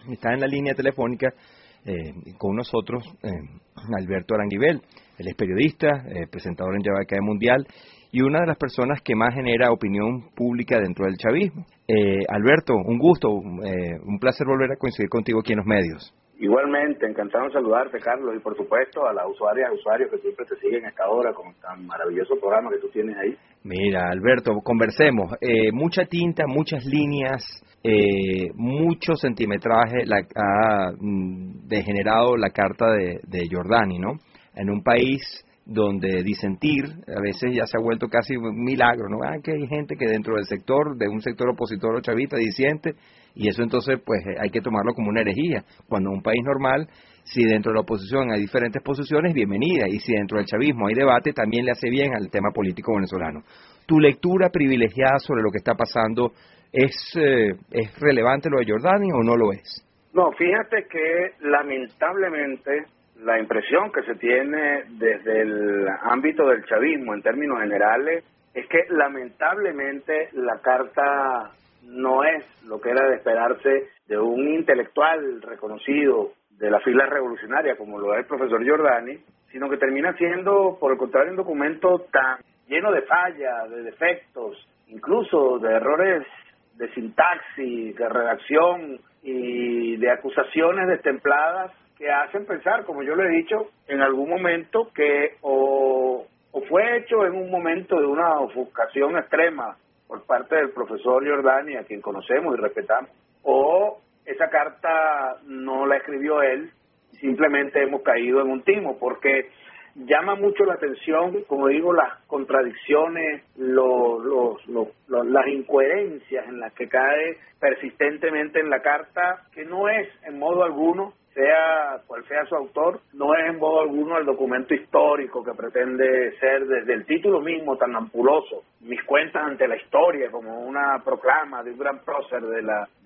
Está en la línea telefónica con nosotros Alberto Aranguibel. Él es periodista, presentador en Yabacae Mundial y una de las personas que más genera opinión pública dentro del chavismo. Alberto, un gusto, un placer volver a coincidir contigo aquí en los medios. Igualmente, encantado de saludarte, Carlos, y por supuesto a las usuarias y usuarios que siempre te siguen a esta hora con tan maravilloso programa que tú tienes ahí. Mira, Alberto, conversemos. Mucha tinta, muchas líneas, mucho centimetraje ha degenerado la carta de Giordani, ¿no? En un país donde disentir a veces ya se ha vuelto casi un milagro, ¿no? Que hay gente que dentro del sector, de un sector opositor o chavista, disiente, y eso entonces pues hay que tomarlo como una herejía. Cuando en un país normal, si dentro de la oposición hay diferentes posiciones, bienvenida, y si dentro del chavismo hay debate, también le hace bien al tema político venezolano. ¿Tu lectura privilegiada sobre lo que está pasando es relevante lo de Giordani o no lo es? No, fíjate que lamentablemente la impresión que se tiene desde el ámbito del chavismo en términos generales es que lamentablemente la carta no es lo que era de esperarse de un intelectual reconocido de la fila revolucionaria como lo es el profesor Giordani, sino que termina siendo, por el contrario, un documento tan lleno de fallas, de defectos, incluso de errores de sintaxis, de redacción y de acusaciones destempladas que hacen pensar, como yo le he dicho, en algún momento que o fue hecho en un momento de una ofuscación extrema por parte del profesor Giordani, a quien conocemos y respetamos, o esa carta no la escribió él, simplemente hemos caído en un timo, porque llama mucho la atención, como digo, las contradicciones, las incoherencias en las que cae persistentemente en la carta, que no es en modo alguno, sea cual sea su autor, no es en modo alguno el documento histórico que pretende ser desde el título mismo tan ampuloso, mis cuentas ante la historia, como una proclama de un gran prócer de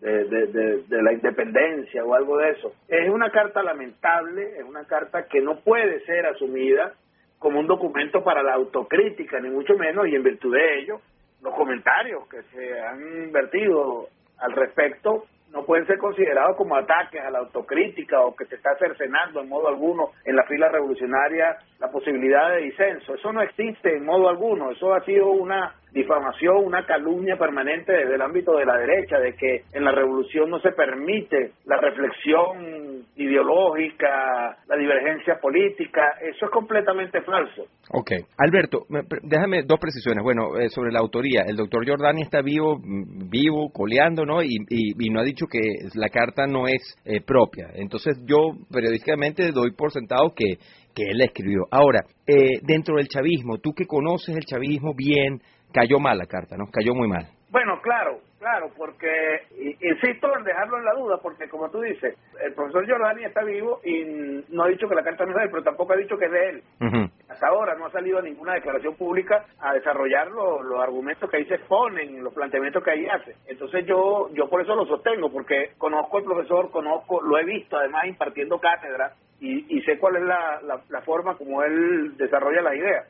la independencia o algo de eso. Es una carta lamentable, es una carta que no puede ser asumida como un documento para la autocrítica, ni mucho menos, y en virtud de ello, los comentarios que se han vertido al respecto no pueden ser considerados como ataques a la autocrítica o que se está cercenando en modo alguno en la fila revolucionaria la posibilidad de disenso. Eso no existe en modo alguno. Eso ha sido una difamación, una calumnia permanente desde el ámbito de la derecha, de que en la revolución no se permite la reflexión ideológica, la divergencia política. Eso es completamente falso. Ok. Alberto, déjame dos precisiones. Bueno, sobre la autoría, el doctor Giordani está vivo, coleando, ¿no? Y no ha dicho que la carta no es propia. Entonces yo periodísticamente doy por sentado que él la escribió. Ahora, dentro del chavismo, tú que conoces el chavismo bien, cayó mal la carta, ¿no? Cayó muy mal. Bueno, claro, porque insisto en dejarlo en la duda, porque como tú dices, el profesor Giordani está vivo y no ha dicho que la carta no es de él, pero tampoco ha dicho que es de él. Uh-huh. Hasta ahora no ha salido ninguna declaración pública a desarrollar los argumentos que ahí se exponen, los planteamientos que ahí hace. Entonces yo por eso lo sostengo, porque conozco al profesor, lo he visto además impartiendo cátedra y sé cuál es la forma como él desarrolla las ideas.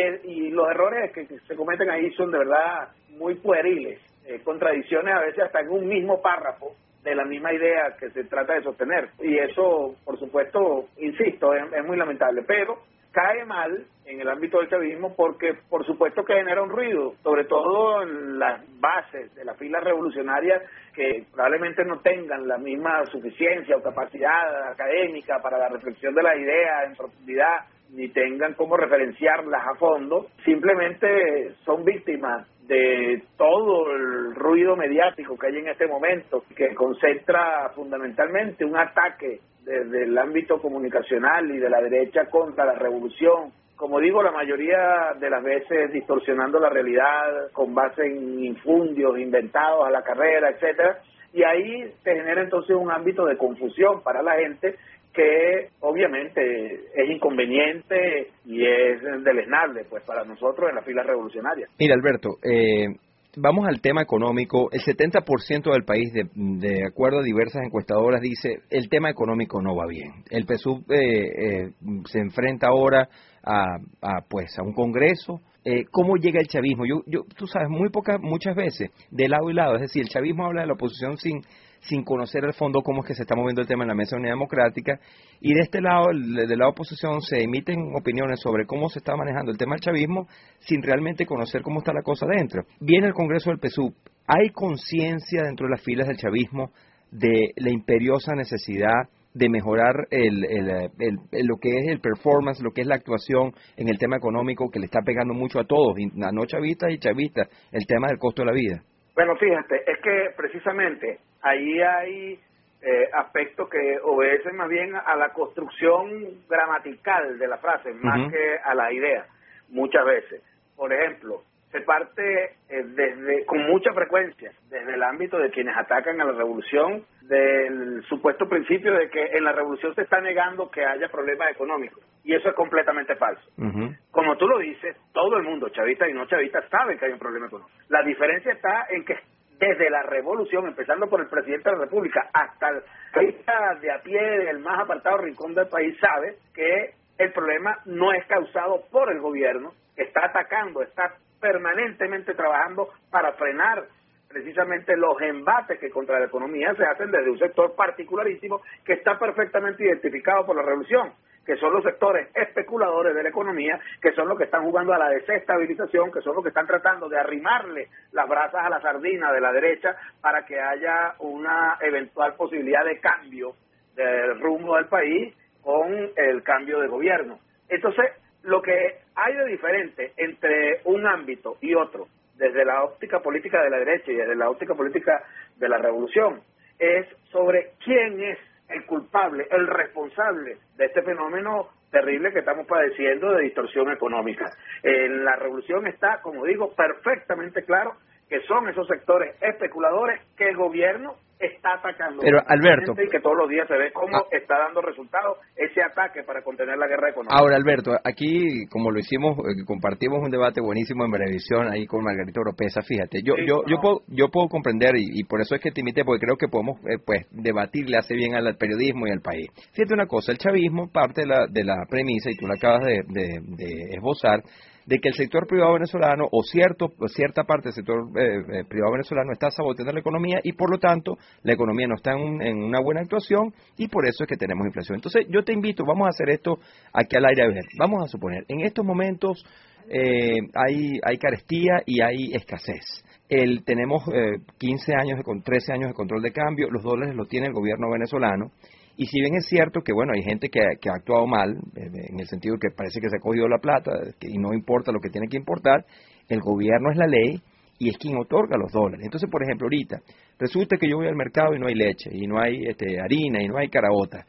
Y los errores que se cometen ahí son de verdad muy pueriles, contradicciones a veces hasta en un mismo párrafo de la misma idea que se trata de sostener. Y eso, por supuesto, insisto, es muy lamentable, pero cae mal en el ámbito del chavismo porque, por supuesto, que genera un ruido, sobre todo en las bases de la fila revolucionaria que probablemente no tengan la misma suficiencia o capacidad académica para la reflexión de las ideas en profundidad, ni tengan cómo referenciarlas a fondo, simplemente son víctimas de todo el ruido mediático que hay en este momento, que concentra fundamentalmente un ataque desde el ámbito comunicacional y de la derecha contra la revolución. Como digo, la mayoría de las veces distorsionando la realidad con base en infundios inventados a la carrera, etcétera, y ahí se genera entonces un ámbito de confusión para la gente que obviamente es inconveniente y es deleznable pues para nosotros en la fila revolucionaria. Mira, Alberto, vamos al tema económico. El 70% del país, de acuerdo a diversas encuestadoras, dice el tema económico no va bien. El PSUV se enfrenta ahora a un congreso. ¿Cómo llega el chavismo? Tú sabes, muchas veces de lado y lado, es decir, el chavismo habla de la oposición sin conocer al fondo cómo es que se está moviendo el tema en la Mesa de Unidad Democrática, y de este lado, de la oposición, se emiten opiniones sobre cómo se está manejando el tema del chavismo sin realmente conocer cómo está la cosa dentro. Viene el Congreso del PSUV, ¿hay conciencia dentro de las filas del chavismo de la imperiosa necesidad de mejorar lo que es el performance, lo que es la actuación en el tema económico que le está pegando mucho a todos, a no chavistas y chavistas, el tema del costo de la vida? Bueno, fíjate, es que precisamente ahí hay aspectos que obedecen más bien a la construcción gramatical de la frase, más que a la idea, muchas veces. Por ejemplo, se parte con mucha frecuencia desde el ámbito de quienes atacan a la revolución, del supuesto principio de que en la revolución se está negando que haya problemas económicos, y eso es completamente falso. Como tú lo dices, todo el mundo, chavistas y no chavistas, sabe que hay un problema económico. La diferencia está en que desde la revolución, empezando por el presidente de la República hasta el chavistas de a pie del más apartado rincón del país, sabe que el problema no es causado por el gobierno, que está atacando, está permanentemente trabajando para frenar precisamente los embates que contra la economía se hacen desde un sector particularísimo que está perfectamente identificado por la revolución, que son los sectores especuladores de la economía, que son los que están jugando a la desestabilización, que son los que están tratando de arrimarle las brasas a la sardina de la derecha para que haya una eventual posibilidad de cambio del rumbo del país con el cambio de gobierno. Entonces, lo que hay de diferente entre un ámbito y otro, desde la óptica política de la derecha y desde la óptica política de la revolución, es sobre quién es el culpable, el responsable de este fenómeno terrible que estamos padeciendo de distorsión económica. En la revolución está, como digo, perfectamente claro que son esos sectores especuladores que el gobierno está atacando. Pero Alberto, y que todos los días se ve cómo está dando resultados ese ataque para contener la guerra económica. Ahora, Alberto, aquí, como lo hicimos, compartimos un debate buenísimo en Venevisión ahí con Margarita Oropesa. Fíjate, yo puedo comprender y por eso es que te invité, porque creo que podemos pues debatir, le hace bien al periodismo y al país. Fíjate una cosa, el chavismo parte de la premisa, y tú la acabas de esbozar, de que el sector privado venezolano o cierta parte del sector privado venezolano está saboteando la economía y por lo tanto la economía no está en una buena actuación y por eso es que tenemos inflación. Entonces yo te invito, vamos a hacer esto aquí al aire a ver. Vamos a suponer, en estos momentos hay carestía y hay escasez. Tenemos 13 años de control de cambio, los dólares los tiene el gobierno venezolano. Y si bien es cierto que, bueno, hay gente que ha actuado mal, en el sentido que parece que se ha cogido la plata y no importa lo que tiene que importar, el gobierno es la ley y es quien otorga los dólares. Entonces, por ejemplo, ahorita, resulta que yo voy al mercado y no hay leche, y no hay harina, y no hay caraota.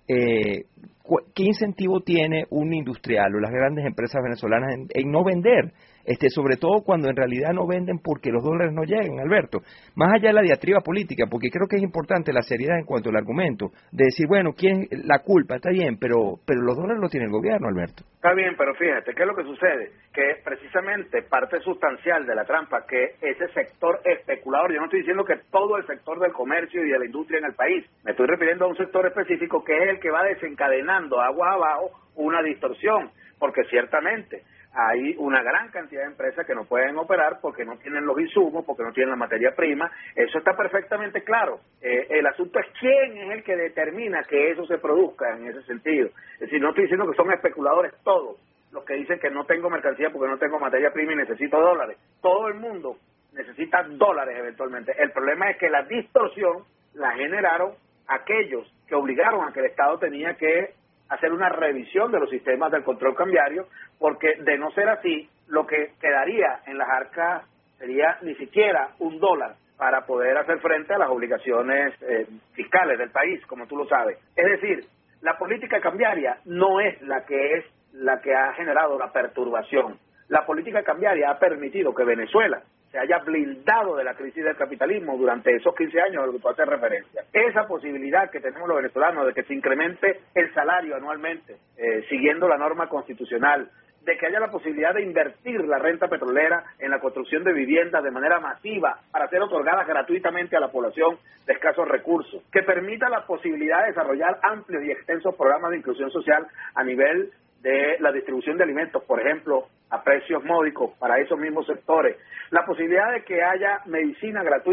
¿Qué incentivo tiene un industrial o las grandes empresas venezolanas en no vender? Sobre todo cuando en realidad no venden porque los dólares no llegan, Alberto. Más allá de la diatriba política, porque creo que es importante la seriedad en cuanto al argumento, de decir, bueno, ¿quién la culpa? Está bien, pero los dólares los tiene el gobierno, Alberto. Está bien, pero fíjate, ¿qué es lo que sucede? Que precisamente parte sustancial de la trampa, que ese sector especulador, yo no estoy diciendo que todo el sector del comercio y de la industria en el país, me estoy refiriendo a un sector específico que es el que va desencadenando aguas abajo una distorsión, porque ciertamente hay una gran cantidad de empresas que no pueden operar porque no tienen los insumos, porque no tienen la materia prima. Eso está perfectamente claro. El asunto es quién es el que determina que eso se produzca en ese sentido. Es decir, no estoy diciendo que son especuladores todos los que dicen que no tengo mercancía porque no tengo materia prima y necesito dólares. Todo el mundo necesita dólares eventualmente. El problema es que la distorsión la generaron aquellos que obligaron a que el Estado tenía que hacer una revisión de los sistemas del control cambiario, porque de no ser así, lo que quedaría en las arcas sería ni siquiera $1 para poder hacer frente a las obligaciones fiscales del país, como tú lo sabes. Es decir, la política cambiaria no es la que ha generado la perturbación. La política cambiaria ha permitido que Venezuela se haya blindado de la crisis del capitalismo durante esos 15 años a lo que tú haces referencia. Esa posibilidad que tenemos los venezolanos de que se incremente el salario anualmente, siguiendo la norma constitucional, de que haya la posibilidad de invertir la renta petrolera en la construcción de viviendas de manera masiva para ser otorgadas gratuitamente a la población de escasos recursos, que permita la posibilidad de desarrollar amplios y extensos programas de inclusión social a nivel de la distribución de alimentos, por ejemplo, a precios módicos para esos mismos sectores, la posibilidad de que haya medicina gratuita,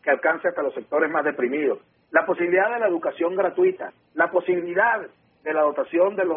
que alcance hasta los sectores más deprimidos, la posibilidad de la educación gratuita, la posibilidad de la dotación de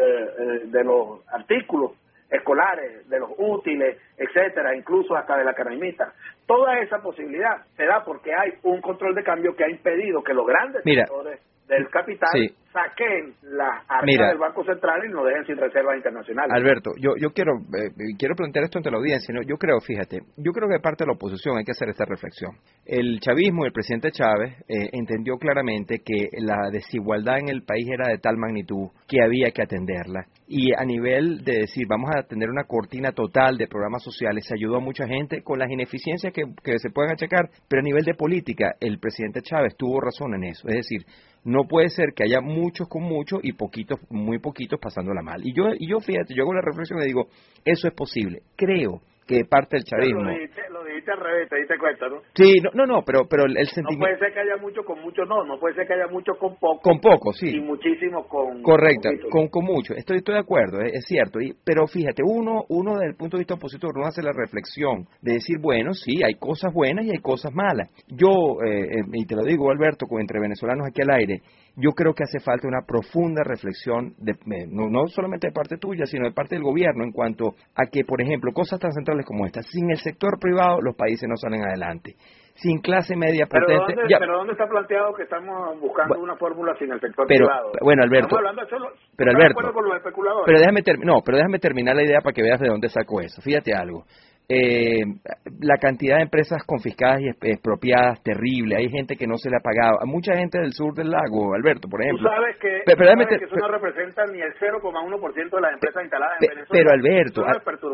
los artículos escolares, de los útiles, etcétera, incluso hasta de la caramita. Toda esa posibilidad se da porque hay un control de cambio que ha impedido que los grandes sectores del capital saquen las arcas del Banco Central y nos dejen sin reservas internacionales. Alberto, yo quiero plantear esto ante la audiencia, ¿no? Yo creo que de parte de la oposición hay que hacer esta reflexión. El chavismo y el presidente Chávez entendió claramente que la desigualdad en el país era de tal magnitud que había que atenderla. Y a nivel de decir, vamos a tener una cortina total de programas sociales, se ayudó a mucha gente con las ineficiencias que se pueden achacar, pero a nivel de política, el presidente Chávez tuvo razón en eso. Es decir, no puede ser que haya muchos con mucho y poquitos, muy poquitos pasándola mal. Y yo fíjate, yo hago la reflexión y digo, eso es posible. Creo que de parte del chavismo... Lo dijiste al revés, te diste cuenta, ¿no? Sí, pero el sentimiento... No puede ser que haya mucho con mucho, no puede ser que haya mucho con poco. Con poco, sí. Y muchísimo con... Correcto, con mucho. Estoy de acuerdo, es cierto. Pero fíjate, uno desde el punto de vista opositor, uno hace la reflexión de decir, bueno, sí, hay cosas buenas y hay cosas malas. Yo, y te lo digo, Alberto, entre venezolanos aquí al aire, yo creo que hace falta una profunda reflexión, no solamente de parte tuya, sino de parte del gobierno, en cuanto a que, por ejemplo, cosas tan centrales como esta, sin el sector privado los países no salen adelante. Sin clase media potente... ¿Pero dónde está planteado que estamos buscando una fórmula sin el sector privado? Bueno, Alberto... Estamos hablando de pero Alberto, de acuerdo con los especuladores. Pero déjame terminar la idea para que veas de dónde saco eso. Fíjate algo. La cantidad de empresas confiscadas y expropiadas, terrible. Hay gente que no se le ha pagado. A mucha gente del sur del lago, Alberto, por ejemplo. Tú sabes que, eso no representa ni el 0,1% de las empresas instaladas en Venezuela. Pero Alberto,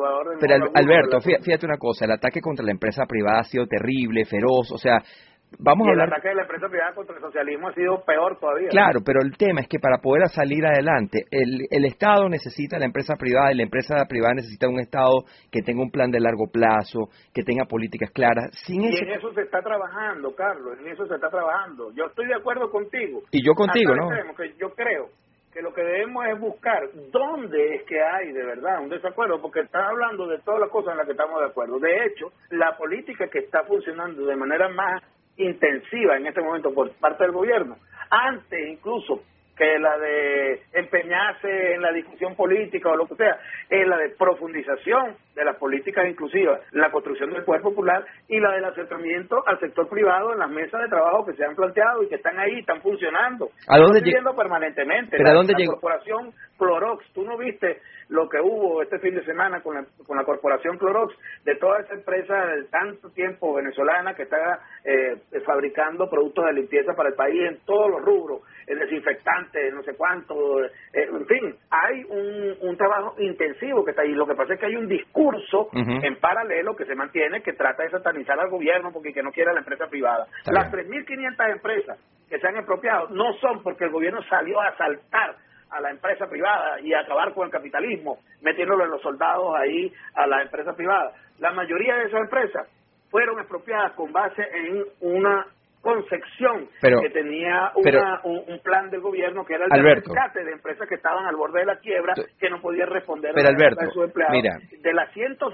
Alberto, fíjate una cosa, el ataque contra la empresa privada ha sido terrible, feroz, o sea... Vamos a hablar... El ataque de la empresa privada contra el socialismo ha sido peor todavía. Claro, pero el tema es que para poder salir adelante, el Estado necesita la empresa privada y la empresa privada necesita un Estado que tenga un plan de largo plazo, que tenga políticas claras. En eso se está trabajando, Carlos, en eso se está trabajando. Yo estoy de acuerdo contigo. Y yo contigo, ¿no? Que yo creo que lo que debemos es buscar dónde es que hay de verdad un desacuerdo, porque estás hablando de todas las cosas en las que estamos de acuerdo. De hecho, la política que está funcionando de manera más intensiva en este momento por parte del gobierno, antes incluso que la de empeñarse en la discusión política o lo que sea, es la de profundización de las políticas inclusivas, la construcción del poder popular y la del acercamiento al sector privado en las mesas de trabajo que se han planteado y que están ahí, están funcionando. ¿A dónde llegando permanentemente? ¿Pero a dónde llegó? La corporación Clorox, ¿tú no viste lo que hubo este fin de semana con la corporación Clorox, de toda esa empresa de tanto tiempo venezolana que está fabricando productos de limpieza para el país en todos los rubros, el desinfectante, no sé cuánto, en fin, hay un trabajo intensivo que está ahí. Lo que pasa es que hay un discurso en paralelo que se mantiene, que trata de satanizar al gobierno porque que no quiere a la empresa privada. Las 3.500 empresas que se han expropiado no son porque el gobierno salió a asaltar a la empresa privada y a acabar con el capitalismo, metiéndolo en los soldados ahí a la empresa privada. La mayoría de esas empresas fueron expropiadas con base en una concepción que tenía un plan del gobierno que era el rescate de empresas que estaban al borde de la quiebra, que no podían responder a sus empleados. De las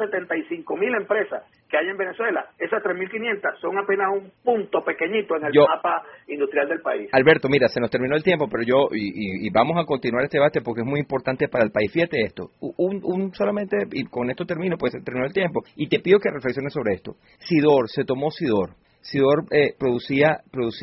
175.000 empresas que hay en Venezuela, esas 3.500 son apenas un punto pequeñito en el mapa industrial del país. Alberto, mira, se nos terminó el tiempo, pero y vamos a continuar este debate porque es muy importante para el país. Fíjate esto, solamente, y con esto termino, pues se terminó el tiempo, y te pido que reflexiones sobre esto. Se tomó Sidor producía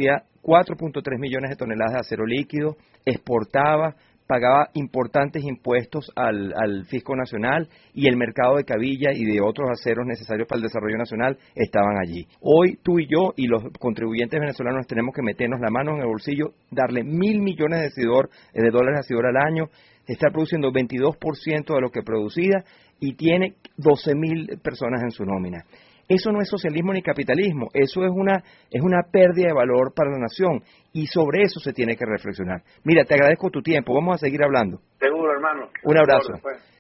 4.3 millones de toneladas de acero líquido, exportaba, pagaba importantes impuestos al fisco nacional y el mercado de cabilla y de otros aceros necesarios para el desarrollo nacional estaban allí. Hoy tú y yo y los contribuyentes venezolanos tenemos que meternos la mano en el bolsillo, darle 1.000 millones de dólares a Sidor al año, está produciendo 22% de lo que producía y tiene 12.000 personas en su nómina. Eso no es socialismo ni capitalismo, eso es una pérdida de valor para la nación y sobre eso se tiene que reflexionar. Mira, te agradezco tu tiempo, vamos a seguir hablando. Seguro, hermano. Un abrazo.